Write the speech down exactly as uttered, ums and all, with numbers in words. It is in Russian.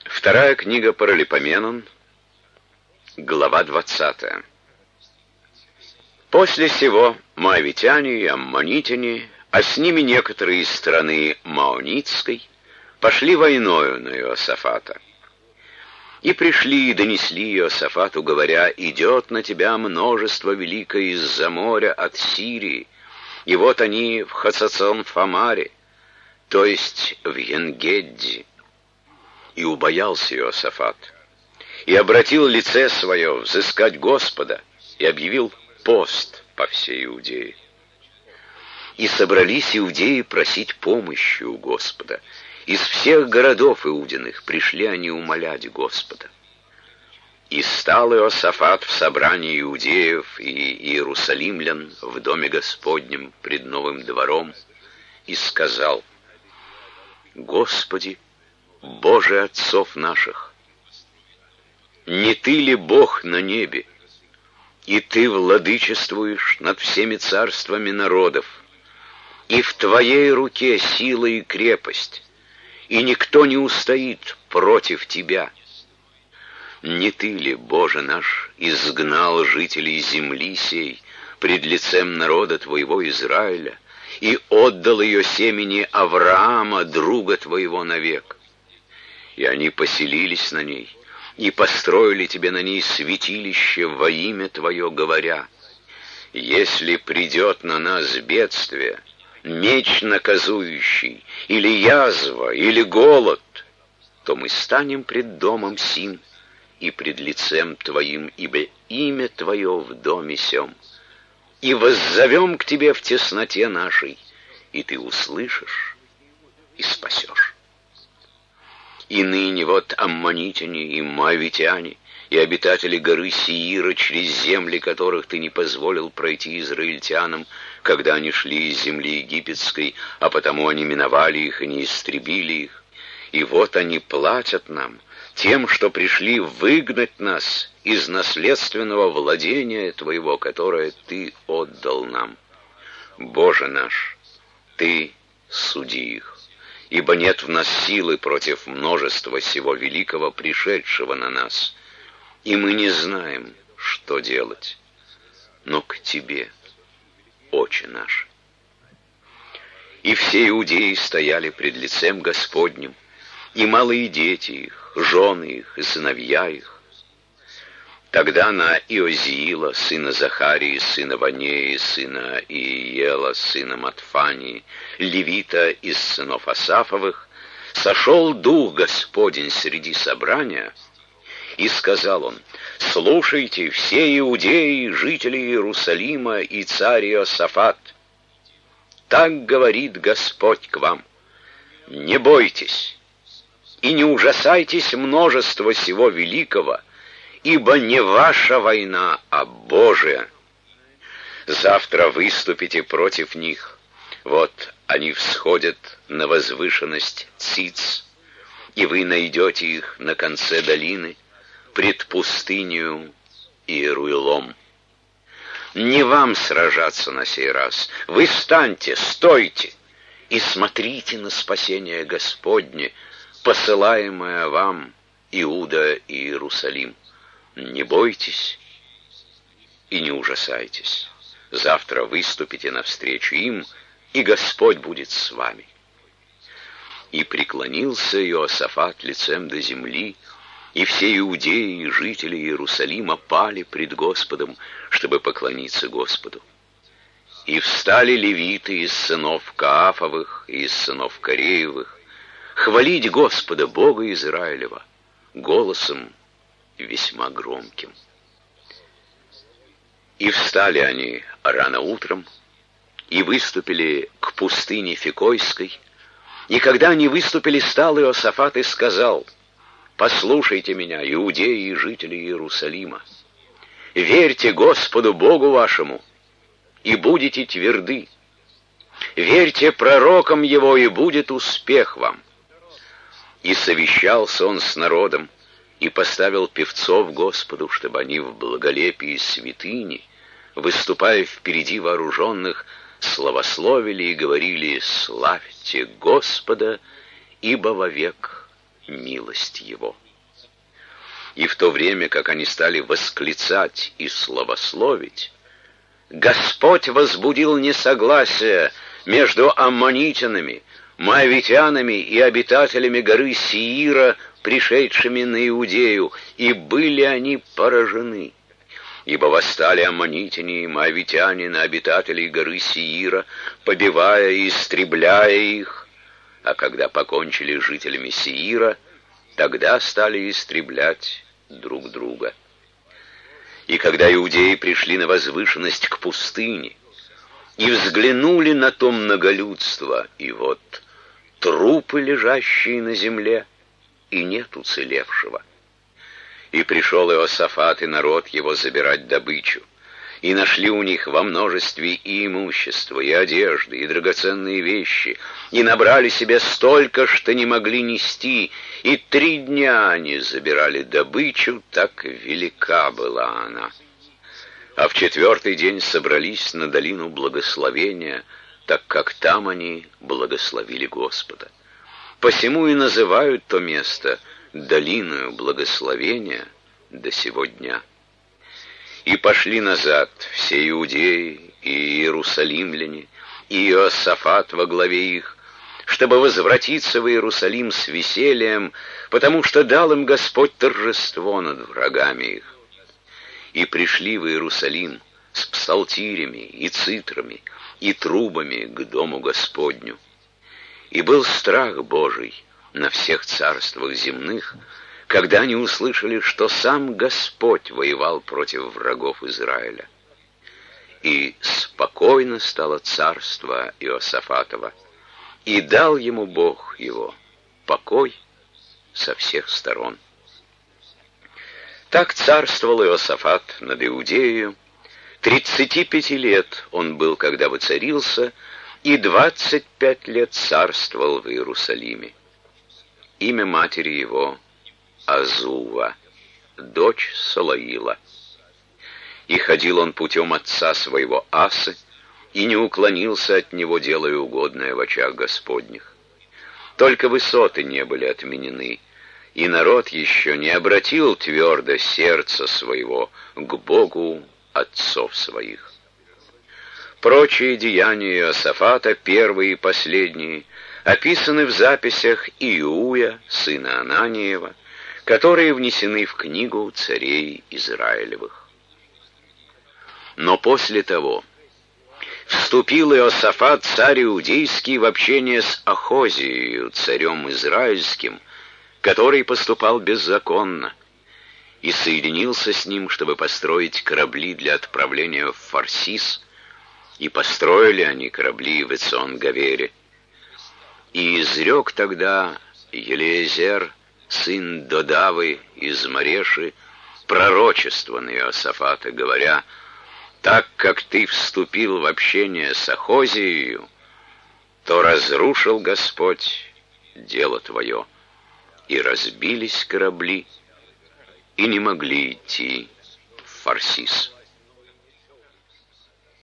Вторая книга Паралипоменон, глава двадцатая. После сего моавитяне и аммонитяне, а с ними некоторые из страны Маонитской, пошли войною на Иосафата. И пришли и донесли Иосафату, говоря: «Идет на тебя множество великое из-за моря от Сирии, и вот они в Хацацон-Фамаре, то есть в Енгедди». И убоялся Иосафат, и обратил лице свое взыскать Господа, и объявил пост по всей Иудее. И собрались иудеи просить помощи у Господа. Из всех городов иудиных пришли они умолять Господа. И стал Иосафат в собрании иудеев и иерусалимлян в доме Господнем пред новым двором и сказал: «Господи, Боже отцов наших, не Ты ли Бог на небе, и Ты владычествуешь над всеми царствами народов, и в Твоей руке сила и крепость, и никто не устоит против Тебя? Не Ты ли, Боже наш, изгнал жителей земли сей пред лицем народа Твоего Израиля и отдал ее семени Авраама, друга Твоего, навек? И они поселились на ней, и построили Тебе на ней святилище во имя Твое, говоря: если придет на нас бедствие, меч наказующий, или язва, или голод, то мы станем пред домом сим и пред лицем Твоим, ибо имя Твое в доме сем, и воззовем к Тебе в тесноте нашей, и Ты услышишь и спасешь. И ныне вот аммонитяне и моавитяне, и обитатели горы Сеира, через земли которых Ты не позволил пройти израильтянам, когда они шли из земли египетской, а потому они миновали их и не истребили их. И вот они платят нам тем, что пришли выгнать нас из наследственного владения Твоего, которое Ты отдал нам. Боже наш, Ты суди их, ибо нет в нас силы против множества сего великого, пришедшего на нас, и мы не знаем, что делать, но к Тебе, Отче наш». И все иудеи стояли пред лицем Господним, и малые дети их, жены их и сыновья их. Тогда на Иозиила, сына Захарии, сына Ванеи, сына Иела, сына Матфании, левита из сынов Асафовых, сошел Дух Господень среди собрания, и сказал он: «Слушайте, все иудеи, жители Иерусалима и царь Иосафат, так говорит Господь к вам: не бойтесь и не ужасайтесь множества сего великого, ибо не ваша война, а Божия. Завтра выступите против них. Вот они всходят на возвышенность Циц, и вы найдете их на конце долины, пред пустынью Иеруилом. Не вам сражаться на сей раз. Вы встаньте, стойте и смотрите на спасение Господне, посылаемое вам, Иуда и Иерусалим. Не бойтесь и не ужасайтесь. Завтра выступите навстречу им, и Господь будет с вами». И преклонился Иосафат лицем до земли, и все иудеи и жители Иерусалима пали пред Господом, чтобы поклониться Господу. И встали левиты из сынов Каафовых и из сынов Кореевых хвалить Господа, Бога Израилева, голосом весьма громким. И встали они рано утром, и выступили к пустыне Фикойской, и когда они выступили, стал Иосафат и сказал: «Послушайте меня, иудеи и жители Иерусалима, верьте Господу Богу вашему, и будете тверды, верьте пророкам Его, и будет успех вам». И совещался он с народом, и поставил певцов Господу, чтобы они в благолепии святыни, выступая впереди вооруженных, славословили и говорили: «Славьте Господа, ибо вовек милость его. И в то время, как они стали восклицать и славословить, Господь возбудил несогласие между аммонитянами, моавитянами и обитателями горы Сеира, пришедшими на Иудею, и были они поражены. Ибо восстали аммонитяне и моавитяне на обитателей горы Сеира, побивая и истребляя их, а когда покончили с жителями Сеира, тогда стали истреблять друг друга. И когда иудеи пришли на возвышенность к пустыне и взглянули на то многолюдство, и вот трупы, лежащие на земле, и нет уцелевшего. И пришел Иосафат и народ его забирать добычу, и нашли у них во множестве и имущество, и одежды, и драгоценные вещи, и набрали себе столько, что не могли нести, и три дня они забирали добычу, так велика была она. А в четвертый день собрались на долину благословения, так как там они благословили Господа. Посему и называют то место долиною благословения до сего дня. И пошли назад все иудеи и иерусалимляне, и Иосафат во главе их, чтобы возвратиться в Иерусалим с весельем, потому что дал им Господь торжество над врагами их. И пришли в Иерусалим с псалтирями и цитрами и трубами к дому Господню. И был страх Божий на всех царствах земных, когда они услышали, что сам Господь воевал против врагов Израиля. И спокойно стало царство Иосафатова, и дал ему Бог его покой со всех сторон. Так царствовал Иосафат над Иудеей. Тридцати пяти лет он был, когда воцарился, и двадцать пять лет царствовал в Иерусалиме. Имя матери его Азува, дочь Салаила. И ходил он путем отца своего Асы, и не уклонился от него, делая угодное в очах Господних. Только высоты не были отменены, и народ еще не обратил твердо сердца своего к Богу отцов своих. Прочие деяния Иосафата, первые и последние, описаны в записях Иуя, сына Ананиева, которые внесены в книгу царей Израилевых. Но после того вступил Иосафат, царь иудейский, в общение с Ахозией, царем израильским, который поступал беззаконно, и соединился с ним, чтобы построить корабли для отправления в Фарсис, и построили они корабли в Эцион-Гавере. И изрек тогда Елиезер, сын Додавы из Мареши, пророчество на Иосафата, говоря: «Так как ты вступил в общение с Ахозией, то разрушил Господь дело твое, и разбились корабли, и не могли идти в Фарсис».